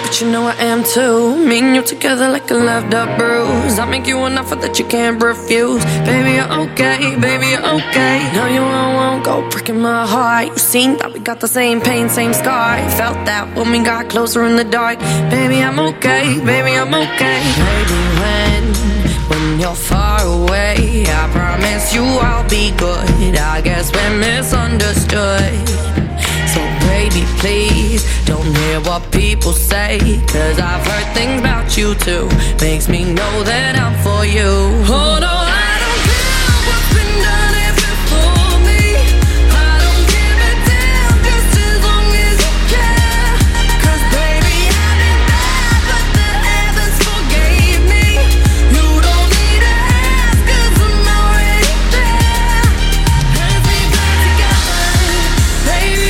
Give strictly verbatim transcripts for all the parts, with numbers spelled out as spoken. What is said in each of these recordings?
but you know I am too. Me and you together like a loved up bruise. I make you an offer that you can't refuse. Baby, you're okay, baby, you're okay. No, you won't, won't go breaking my heart. You seen that we got the same pain, same scar. Felt that when we got closer in the dark. Baby, I'm okay, baby, I'm okay. Baby, when, when you're far away, I promise you I'll be good. I guess we're misunderstood. So baby, please, don't hear what people say, cause I've heard things about you too. Makes me know that I'm for you. Oh no, I don't care what's been done here before me. I don't give a damn, just as long as you care. Cause baby, I've been bad, but the heavens forgave me. You don't need to ask, cause I'm already there. Let's be back together, baby.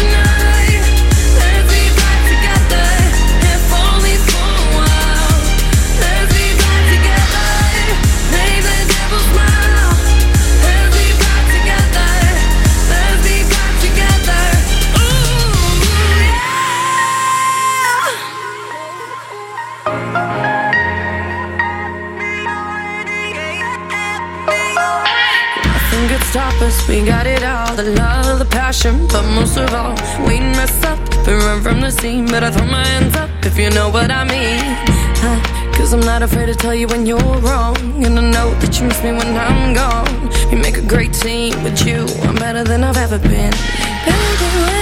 Stop us, we got it all. The love, the passion, but most of all, we mess up and run from the scene. But I throw my hands up if you know what I mean. uh, Cause I'm not afraid to tell you when you're wrong. And I know that you miss me when I'm gone. We make a great team with you, I'm better than I've ever been. Baby,